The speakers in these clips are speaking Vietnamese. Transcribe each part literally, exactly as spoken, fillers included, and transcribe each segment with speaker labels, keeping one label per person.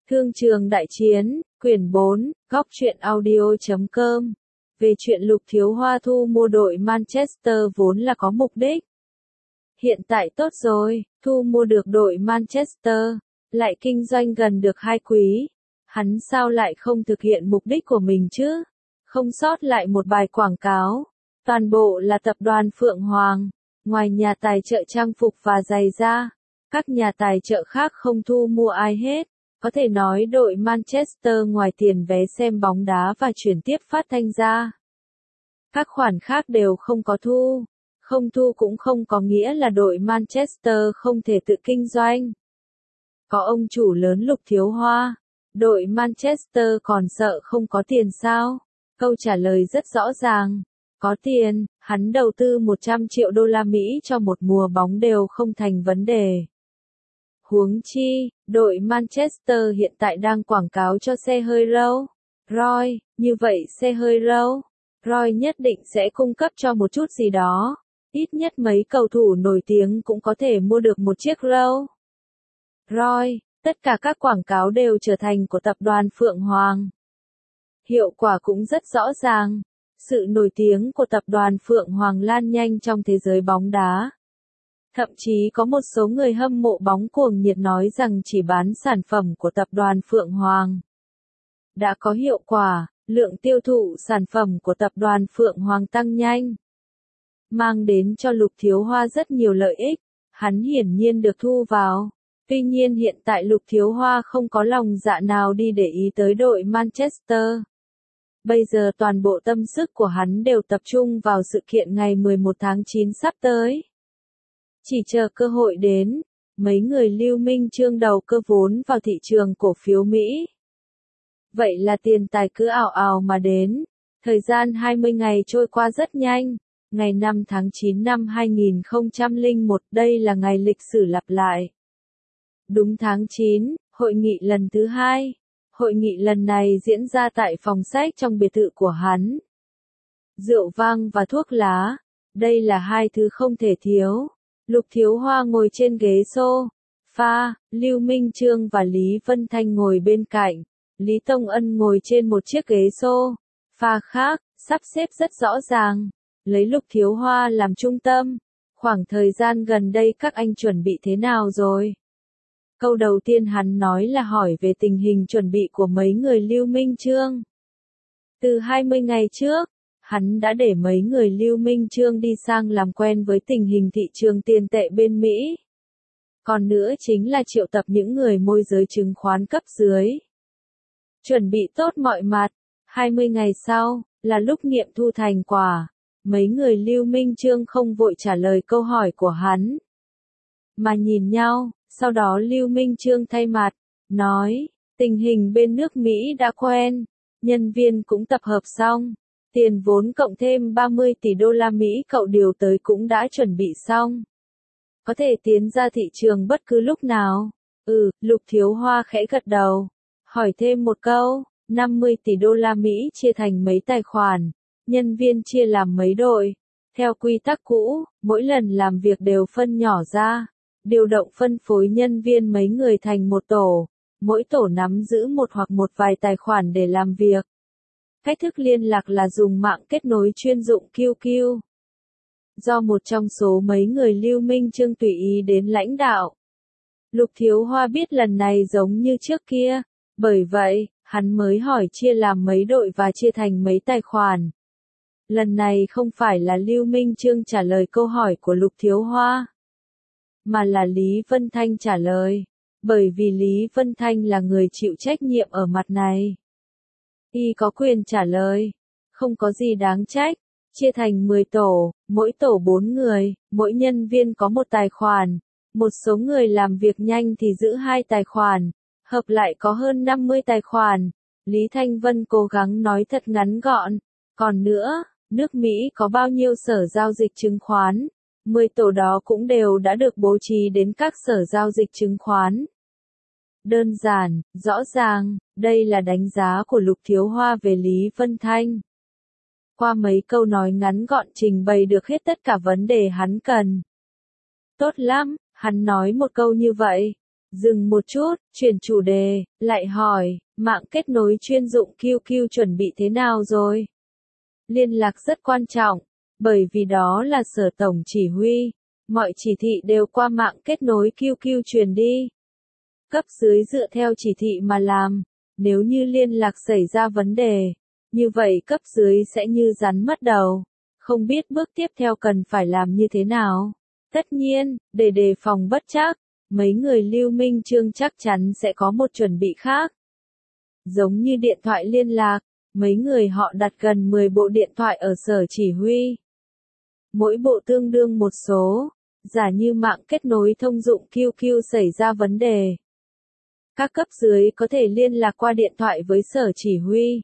Speaker 1: Thương trường đại chiến, quyển bốn, góc truyện audio chấm com. Về chuyện Lục Thiếu Hoa thu mua đội Manchester vốn là có mục đích. Hiện tại tốt rồi, thu mua được đội Manchester, lại kinh doanh gần được hai quý. Hắn sao lại không thực hiện mục đích của mình chứ? Không sót lại một bài quảng cáo. Toàn bộ là tập đoàn Phượng Hoàng. Ngoài nhà tài trợ trang phục và giày da, các nhà tài trợ khác không thu mua ai hết. Có thể nói đội Manchester ngoài tiền vé xem bóng đá và chuyển tiếp phát thanh ra, các khoản khác đều không có thu. Không thu cũng không có nghĩa là đội Manchester không thể tự kinh doanh. Có ông chủ lớn Lục Thiếu Hoa, đội Manchester còn sợ không có tiền sao? Câu trả lời rất rõ ràng. Có tiền, hắn đầu tư một trăm triệu đô la Mỹ cho một mùa bóng đều không thành vấn đề. Huống chi, đội Manchester hiện tại đang quảng cáo cho xe hơi Rolls Royce, như vậy xe hơi Rolls Royce nhất định sẽ cung cấp cho một chút gì đó. Ít nhất mấy cầu thủ nổi tiếng cũng có thể mua được một chiếc Rolls Royce. Tất cả các quảng cáo đều trở thành của tập đoàn Phượng Hoàng. Hiệu quả cũng rất rõ ràng. Sự nổi tiếng của tập đoàn Phượng Hoàng lan nhanh trong thế giới bóng đá. Thậm chí có một số người hâm mộ bóng cuồng nhiệt nói rằng chỉ bán sản phẩm của tập đoàn Phượng Hoàng đã có hiệu quả, lượng tiêu thụ sản phẩm của tập đoàn Phượng Hoàng tăng nhanh, mang đến cho Lục Thiếu Hoa rất nhiều lợi ích, hắn hiển nhiên được thu vào. Tuy nhiên hiện tại Lục Thiếu Hoa không có lòng dạ nào đi để ý tới đội Manchester. Bây giờ toàn bộ tâm sức của hắn đều tập trung vào sự kiện ngày mười một tháng chín sắp tới. Chỉ chờ cơ hội đến, mấy người Lưu Minh Chương đầu cơ vốn vào thị trường cổ phiếu Mỹ. Vậy là tiền tài cứ ào ào mà đến. Thời gian hai mươi ngày trôi qua rất nhanh. Ngày năm tháng chín năm hai nghìn không trăm lẻ một, đây là ngày lịch sử lặp lại. Đúng tháng chín, hội nghị lần thứ hai. Hội nghị lần này diễn ra tại phòng sách trong biệt thự của hắn. Rượu vang và thuốc lá, đây là hai thứ không thể thiếu. Lục Thiếu Hoa ngồi trên ghế sofa, Lưu Minh Chương và Lý Vân Thanh ngồi bên cạnh. Lý Tông Ân ngồi trên một chiếc ghế sofa khác, sắp xếp rất rõ ràng, lấy Lục Thiếu Hoa làm trung tâm. Khoảng thời gian gần đây các anh chuẩn bị thế nào rồi? Câu đầu tiên hắn nói là hỏi về tình hình chuẩn bị của mấy người Lưu Minh Chương. Từ hai mươi ngày trước, hắn đã để mấy người Lưu Minh Chương đi sang làm quen với tình hình thị trường tiền tệ bên Mỹ. Còn nữa chính là triệu tập những người môi giới chứng khoán cấp dưới. Chuẩn bị tốt mọi mặt. hai mươi ngày sau, là lúc nghiệm thu thành quả. Mấy người Lưu Minh Chương không vội trả lời câu hỏi của hắn, mà nhìn nhau. Sau đó Lưu Minh Chương thay mặt, nói, tình hình bên nước Mỹ đã quen, nhân viên cũng tập hợp xong, tiền vốn cộng thêm ba mươi tỷ đô la Mỹ cậu điều tới cũng đã chuẩn bị xong. Có thể tiến ra thị trường bất cứ lúc nào. Ừ, Lục Thiếu Hoa khẽ gật đầu, hỏi thêm một câu, năm mươi tỷ đô la Mỹ chia thành mấy tài khoản, nhân viên chia làm mấy đội. Theo quy tắc cũ, mỗi lần làm việc đều phân nhỏ ra. Điều động phân phối nhân viên mấy người thành một tổ, mỗi tổ nắm giữ một hoặc một vài tài khoản để làm việc. Cách thức liên lạc là dùng mạng kết nối chuyên dụng quy quy. Do một trong số mấy người Lưu Minh Chương tùy ý đến lãnh đạo. Lục Thiếu Hoa biết lần này giống như trước kia, bởi vậy, hắn mới hỏi chia làm mấy đội và chia thành mấy tài khoản. Lần này không phải là Lưu Minh Chương trả lời câu hỏi của Lục Thiếu Hoa, mà là Lý Vân Thanh trả lời, bởi vì Lý Vân Thanh là người chịu trách nhiệm ở mặt này. Y có quyền trả lời, không có gì đáng trách, chia thành mười tổ, mỗi tổ bốn người, mỗi nhân viên có một tài khoản, một số người làm việc nhanh thì giữ hai tài khoản, hợp lại có hơn năm mươi tài khoản. Lý Thanh Vân cố gắng nói thật ngắn gọn, còn nữa, nước Mỹ có bao nhiêu sở giao dịch chứng khoán? mười tổ đó cũng đều đã được bố trí đến các sở giao dịch chứng khoán. Đơn giản, rõ ràng, đây là đánh giá của Lục Thiếu Hoa về Lý Vân Thanh. Qua mấy câu nói ngắn gọn trình bày được hết tất cả vấn đề hắn cần. Tốt lắm, hắn nói một câu như vậy, Dừng một chút, chuyển chủ đề, lại hỏi, mạng kết nối chuyên dụng Q Q chuẩn bị thế nào rồi? Liên lạc rất quan trọng, bởi vì đó là sở tổng chỉ huy, mọi chỉ thị đều qua mạng kết nối Q Q truyền đi. Cấp dưới dựa theo chỉ thị mà làm, nếu như liên lạc xảy ra vấn đề, như vậy cấp dưới sẽ như rắn mất đầu, không biết bước tiếp theo cần phải làm như thế nào. Tất nhiên, để đề phòng bất trắc, mấy người Lưu Minh Chương chắc chắn sẽ có một chuẩn bị khác. Giống như điện thoại liên lạc, mấy người họ đặt gần mười bộ điện thoại ở sở chỉ huy. Mỗi bộ tương đương một số, giả như mạng kết nối thông dụng Q Q xảy ra vấn đề. Các cấp dưới có thể liên lạc qua điện thoại với sở chỉ huy.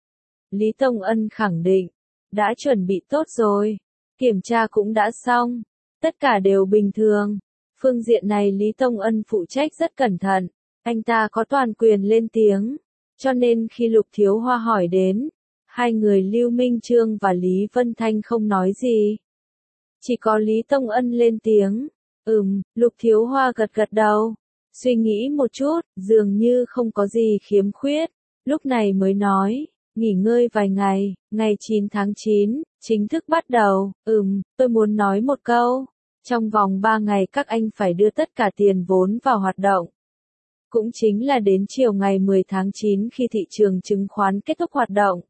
Speaker 1: Lý Tông Ân khẳng định, đã chuẩn bị tốt rồi, kiểm tra cũng đã xong, tất cả đều bình thường. Phương diện này Lý Tông Ân phụ trách rất cẩn thận, anh ta có toàn quyền lên tiếng, cho nên khi Lục Thiếu Hoa hỏi đến, hai người Lưu Minh Chương và Lý Vân Thanh không nói gì. Chỉ có Lý Tông Ân lên tiếng, ừm, Lục Thiếu Hoa gật gật đầu, suy nghĩ một chút, dường như không có gì khiếm khuyết, lúc này mới nói, nghỉ ngơi vài ngày, ngày chín tháng chín, chính thức bắt đầu, ừm, tôi muốn nói một câu. Trong vòng ba ngày các anh phải đưa tất cả tiền vốn vào hoạt động. Cũng chính là đến chiều ngày mười tháng chín khi thị trường chứng khoán kết thúc hoạt động.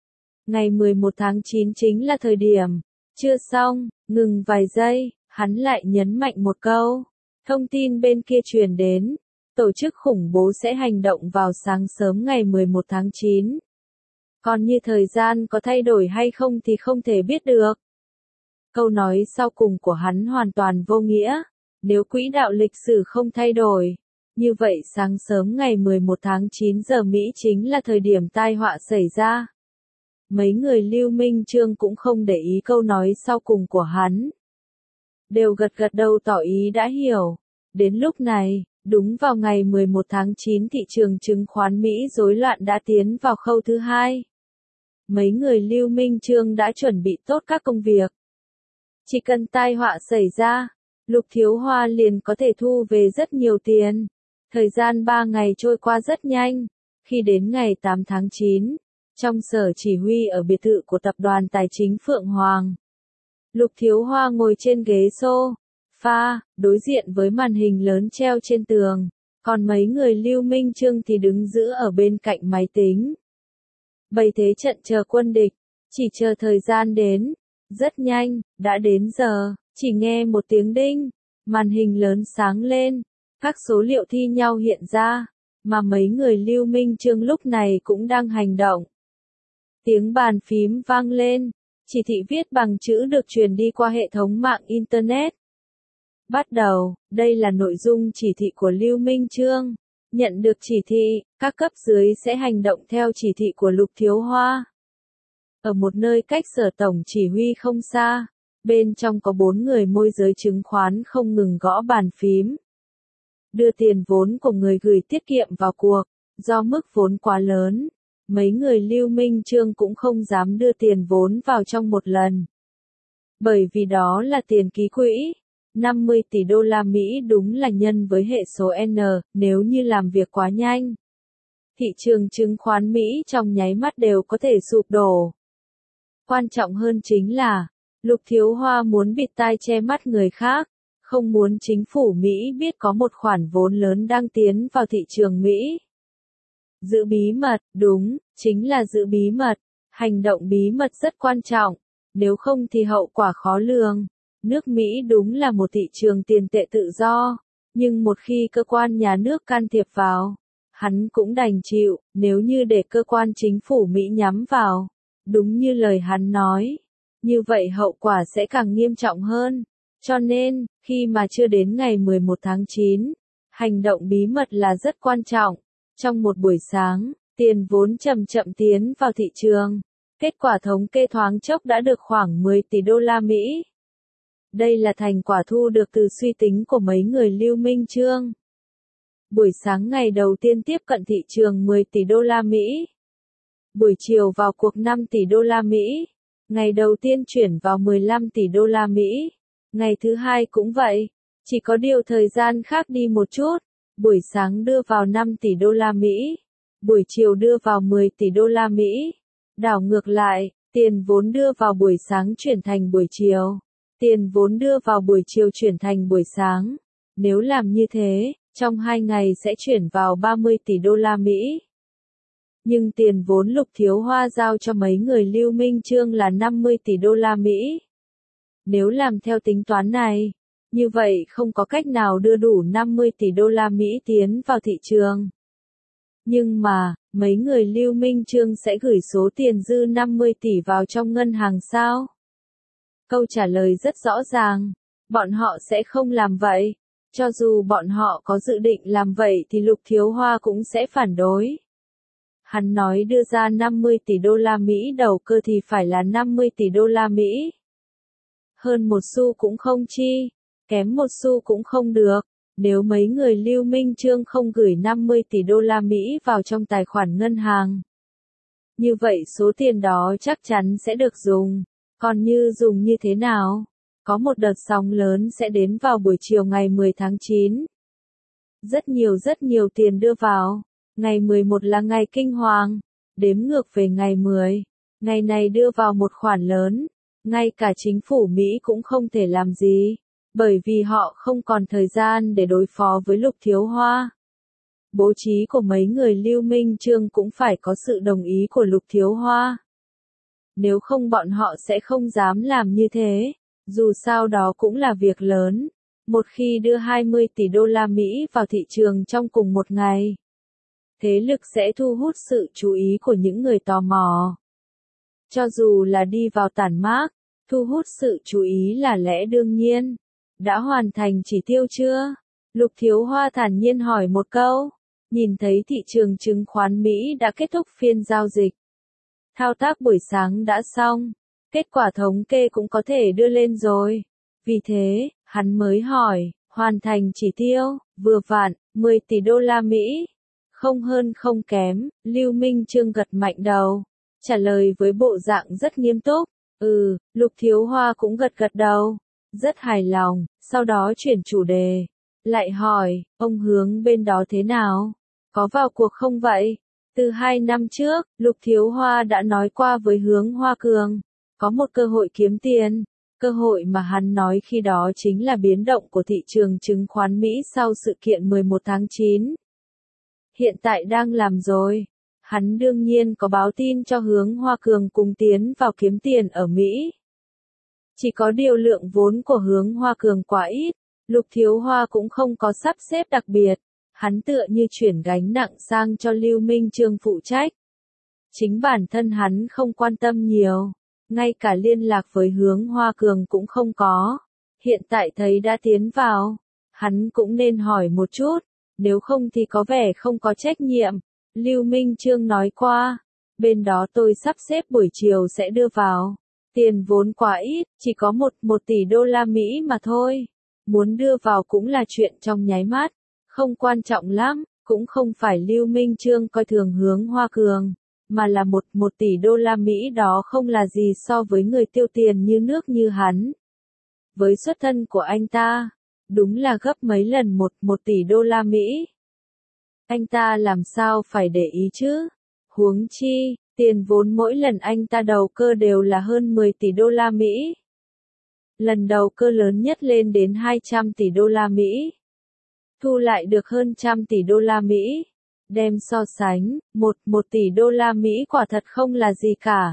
Speaker 1: Ngày mười một tháng chín chính là thời điểm. Chưa xong, ngừng vài giây, hắn lại nhấn mạnh một câu. Thông tin bên kia truyền đến. Tổ chức khủng bố sẽ hành động vào sáng sớm ngày mười một tháng chín. Còn như thời gian có thay đổi hay không thì không thể biết được. Câu nói sau cùng của hắn hoàn toàn vô nghĩa. Nếu quỹ đạo lịch sử không thay đổi, như vậy sáng sớm ngày mười một tháng chín giờ Mỹ chính là thời điểm tai họa xảy ra. Mấy người Lưu Minh Chương cũng không để ý câu nói sau cùng của hắn. Đều gật gật đầu tỏ ý đã hiểu. Đến lúc này, đúng vào ngày mười một tháng chín thị trường chứng khoán Mỹ rối loạn đã tiến vào khâu thứ hai. Mấy người Lưu Minh Chương đã chuẩn bị tốt các công việc. Chỉ cần tai họa xảy ra, Lục Thiếu Hoa liền có thể thu về rất nhiều tiền. Thời gian ba ngày trôi qua rất nhanh. Khi đến ngày tám tháng chín, trong sở chỉ huy ở biệt thự của tập đoàn tài chính Phượng Hoàng, Lục Thiếu Hoa ngồi trên ghế sofa, đối diện với màn hình lớn treo trên tường, còn mấy người Lưu Minh Chương thì đứng giữ ở bên cạnh máy tính. Bày thế trận chờ quân địch, chỉ chờ thời gian đến. Rất nhanh, đã đến giờ, chỉ nghe một tiếng đinh, màn hình lớn sáng lên, các số liệu thi nhau hiện ra, mà mấy người Lưu Minh Chương lúc này cũng đang hành động. Tiếng bàn phím vang lên, chỉ thị viết bằng chữ được truyền đi qua hệ thống mạng Internet. Bắt đầu, đây là nội dung chỉ thị của Lưu Minh Chương. Nhận được chỉ thị, các cấp dưới sẽ hành động theo chỉ thị của Lục Thiếu Hoa. Ở một nơi cách sở tổng chỉ huy không xa, bên trong có bốn người môi giới chứng khoán không ngừng gõ bàn phím. Đưa tiền vốn của người gửi tiết kiệm vào cuộc, do mức vốn quá lớn, mấy người Lưu Minh Chương cũng không dám đưa tiền vốn vào trong một lần. Bởi vì đó là tiền ký quỹ, năm mươi tỷ đô la Mỹ đúng là nhân với hệ số N, nếu như làm việc quá nhanh. Thị trường chứng khoán Mỹ trong nháy mắt đều có thể sụp đổ. Quan trọng hơn chính là, Lục Thiếu Hoa muốn bịt tai che mắt người khác, không muốn chính phủ Mỹ biết có một khoản vốn lớn đang tiến vào thị trường Mỹ. Giữ bí mật, đúng, chính là giữ bí mật. Hành động bí mật rất quan trọng, nếu không thì hậu quả khó lường. Nước Mỹ đúng là một thị trường tiền tệ tự do, nhưng một khi cơ quan nhà nước can thiệp vào, hắn cũng đành chịu, nếu như để cơ quan chính phủ Mỹ nhắm vào. Đúng như lời hắn nói, như vậy hậu quả sẽ càng nghiêm trọng hơn. Cho nên, khi mà chưa đến ngày mười một tháng chín, hành động bí mật là rất quan trọng. Trong một buổi sáng, tiền vốn chậm chậm tiến vào thị trường. Kết quả thống kê thoáng chốc đã được khoảng mười tỷ đô la Mỹ. Đây là thành quả thu được từ suy tính của mấy người Lưu Minh Chương. Buổi sáng ngày đầu tiên tiếp cận thị trường mười tỷ đô la Mỹ. Buổi chiều vào cuộc năm tỷ đô la Mỹ. Ngày đầu tiên chuyển vào mười lăm tỷ đô la Mỹ. Ngày thứ hai cũng vậy. Chỉ có điều thời gian khác đi một chút. Buổi sáng đưa vào năm tỷ đô la Mỹ, buổi chiều đưa vào mười tỷ đô la Mỹ. Đảo ngược lại, tiền vốn đưa vào buổi sáng chuyển thành buổi chiều, tiền vốn đưa vào buổi chiều chuyển thành buổi sáng. Nếu làm như thế, trong hai ngày sẽ chuyển vào ba mươi tỷ đô la Mỹ. Nhưng tiền vốn Lục Thiếu Hoa giao cho mấy người Lưu Minh Chương là năm mươi tỷ đô la Mỹ. Nếu làm theo tính toán này, như vậy không có cách nào đưa đủ năm mươi tỷ đô la Mỹ tiến vào thị trường. Nhưng mà, mấy người Lưu Minh Chương sẽ gửi số tiền dư năm mươi tỷ vào trong ngân hàng sao? Câu trả lời rất rõ ràng, bọn họ sẽ không làm vậy. Cho dù bọn họ có dự định làm vậy thì Lục Thiếu Hoa cũng sẽ phản đối. Hắn nói đưa ra năm mươi tỷ đô la Mỹ đầu cơ thì phải là năm mươi tỷ đô la Mỹ. Hơn một xu cũng không chi, kém một xu cũng không được. Nếu mấy người Lưu Minh Chương không gửi năm mươi tỷ đô la Mỹ vào trong tài khoản ngân hàng, như vậy số tiền đó chắc chắn sẽ được dùng. Còn như dùng như thế nào? Có một đợt sóng lớn sẽ đến vào buổi chiều ngày mười tháng chín. Rất nhiều rất nhiều tiền đưa vào. Ngày mười một là ngày kinh hoàng. Đếm ngược về ngày mười. Ngày này đưa vào một khoản lớn. Ngay cả chính phủ Mỹ cũng không thể làm gì. Bởi vì họ không còn thời gian để đối phó với Lục Thiếu Hoa. Bố trí của mấy người Lưu Minh Chương cũng phải có sự đồng ý của Lục Thiếu Hoa. Nếu không bọn họ sẽ không dám làm như thế. Dù sao đó cũng là việc lớn. Một khi đưa hai mươi tỷ đô la Mỹ vào thị trường trong cùng một ngày, thế lực sẽ thu hút sự chú ý của những người tò mò. Cho dù là đi vào tản mác, thu hút sự chú ý là lẽ đương nhiên. Đã hoàn thành chỉ tiêu chưa? Lục Thiếu Hoa thản nhiên hỏi một câu. Nhìn thấy thị trường chứng khoán Mỹ đã kết thúc phiên giao dịch. Thao tác buổi sáng đã xong. Kết quả thống kê cũng có thể đưa lên rồi. Vì thế, hắn mới hỏi, hoàn thành chỉ tiêu, vừa vặn, mười tỷ đô la Mỹ. Không hơn không kém, Lưu Minh Chương gật mạnh đầu. Trả lời với bộ dạng rất nghiêm túc. Ừ, Lục Thiếu Hoa cũng gật gật đầu. Rất hài lòng, sau đó chuyển chủ đề. Lại hỏi, ông Hướng bên đó thế nào? Có vào cuộc không vậy? Từ hai năm trước, Lục Thiếu Hoa đã nói qua với Hướng Hoa Cường. Có một cơ hội kiếm tiền. Cơ hội mà hắn nói khi đó chính là biến động của thị trường chứng khoán Mỹ sau sự kiện mười một tháng chín. Hiện tại đang làm rồi. Hắn đương nhiên có báo tin cho Hướng Hoa Cường cùng tiến vào kiếm tiền ở Mỹ. Chỉ có điều lượng vốn của Hướng Hoa Cường quá ít, Lục Thiếu Hoa cũng không có sắp xếp đặc biệt. Hắn tựa như chuyển gánh nặng sang cho Lưu Minh Chương phụ trách. Chính bản thân hắn không quan tâm nhiều. Ngay cả liên lạc với Hướng Hoa Cường cũng không có. Hiện tại thấy đã tiến vào, hắn cũng nên hỏi một chút, nếu không thì có vẻ không có trách nhiệm. Lưu Minh Chương nói qua, bên đó tôi sắp xếp buổi chiều sẽ đưa vào. Tiền vốn quá ít, chỉ có một, một tỷ đô la Mỹ mà thôi. Muốn đưa vào cũng là chuyện trong nháy mắt, không quan trọng lắm, cũng không phải Lưu Minh Chương coi thường Hướng Hoa Cường. Mà là một, một tỷ đô la Mỹ đó không là gì so với người tiêu tiền như nước như hắn. Với xuất thân của anh ta, đúng là gấp mấy lần một, một tỷ đô la Mỹ. Anh ta làm sao phải để ý chứ? Huống chi, tiền vốn mỗi lần anh ta đầu cơ đều là hơn mười tỷ đô la Mỹ. Lần đầu cơ lớn nhất lên đến hai trăm tỷ đô la Mỹ. Thu lại được hơn trăm tỷ đô la Mỹ. Đem so sánh, một, một tỷ đô la Mỹ quả thật không là gì cả.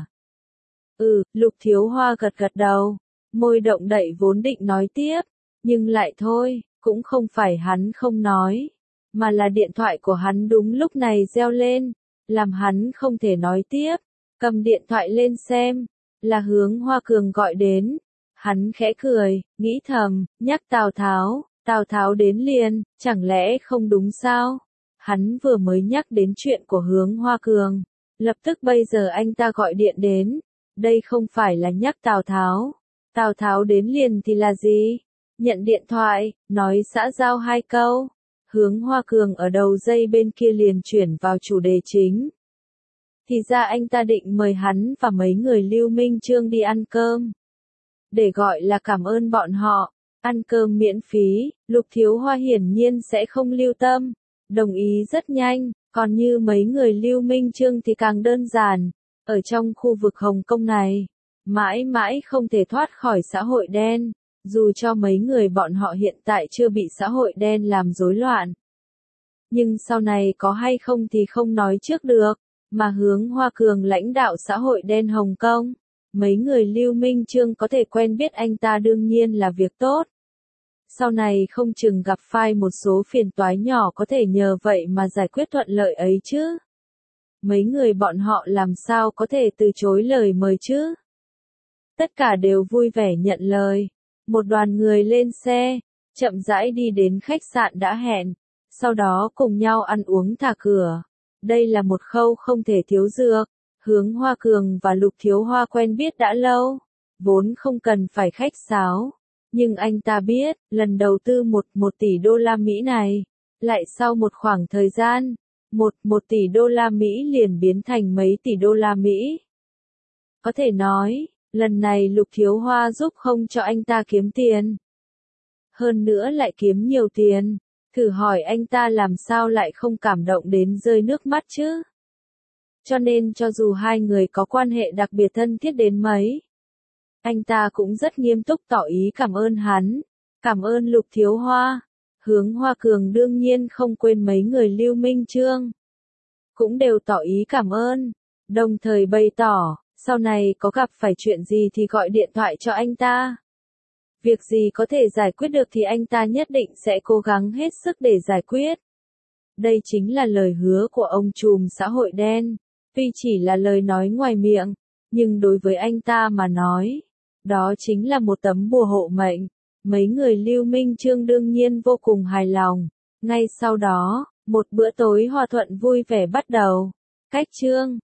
Speaker 1: Ừ, Lục Thiếu Hoa gật gật đầu, môi động đậy vốn định nói tiếp, nhưng lại thôi, cũng không phải hắn không nói, mà là điện thoại của hắn đúng lúc này reo lên, làm hắn không thể nói tiếp, cầm điện thoại lên xem, là Hướng Hoa Cường gọi đến, hắn khẽ cười, nghĩ thầm, nhắc Tào Tháo, Tào Tháo đến liền, chẳng lẽ không đúng sao? Hắn vừa mới nhắc đến chuyện của Hướng Hoa Cường, lập tức bây giờ anh ta gọi điện đến, đây không phải là nhắc Tào Tháo, Tào Tháo đến liền thì là gì? Nhận điện thoại, nói xã giao hai câu, Hướng Hoa Cường ở đầu dây bên kia liền chuyển vào chủ đề chính. Thì ra anh ta định mời hắn và mấy người Lưu Minh Chương đi ăn cơm, để gọi là cảm ơn bọn họ. Ăn cơm miễn phí, Lục Thiếu Hoa hiển nhiên sẽ không lưu tâm, đồng ý rất nhanh, còn như mấy người Lưu Minh Chương thì càng đơn giản, ở trong khu vực Hồng Kông này, mãi mãi không thể thoát khỏi xã hội đen, dù cho mấy người bọn họ hiện tại chưa bị xã hội đen làm rối loạn. Nhưng sau này có hay không thì không nói trước được, mà Hướng Hoa Cường lãnh đạo xã hội đen Hồng Kông, mấy người Lưu Minh Chương có thể quen biết anh ta đương nhiên là việc tốt. Sau này không chừng gặp phải một số phiền toái nhỏ có thể nhờ vậy mà giải quyết thuận lợi ấy chứ. Mấy người bọn họ làm sao có thể từ chối lời mời chứ? Tất cả đều vui vẻ nhận lời. Một đoàn người lên xe, chậm rãi đi đến khách sạn đã hẹn, sau đó cùng nhau ăn uống thả cửa. Đây là một khâu không thể thiếu dược. Hướng Hoa Cường và Lục Thiếu Hoa quen biết đã lâu, vốn không cần phải khách sáo. Nhưng anh ta biết, lần đầu tư một, một tỷ đô la Mỹ này, lại sau một khoảng thời gian, một, một tỷ đô la Mỹ liền biến thành mấy tỷ đô la Mỹ. Có thể nói, lần này Lục Thiếu Hoa giúp không cho anh ta kiếm tiền. Hơn nữa lại kiếm nhiều tiền, thử hỏi anh ta làm sao lại không cảm động đến rơi nước mắt chứ? Cho nên cho dù hai người có quan hệ đặc biệt thân thiết đến mấy, anh ta cũng rất nghiêm túc tỏ ý cảm ơn hắn, cảm ơn Lục Thiếu Hoa. Hướng Hoa Cường đương nhiên không quên mấy người Lưu Minh Chương, cũng đều tỏ ý cảm ơn, đồng thời bày tỏ, sau này có gặp phải chuyện gì thì gọi điện thoại cho anh ta. Việc gì có thể giải quyết được thì anh ta nhất định sẽ cố gắng hết sức để giải quyết. Đây chính là lời hứa của ông trùm xã hội đen, tuy chỉ là lời nói ngoài miệng, nhưng đối với anh ta mà nói, đó chính là một tấm bùa hộ mệnh. Mấy người Lưu Minh Chương đương nhiên vô cùng hài lòng. Ngay sau đó, một bữa tối hòa thuận vui vẻ bắt đầu. Cách chương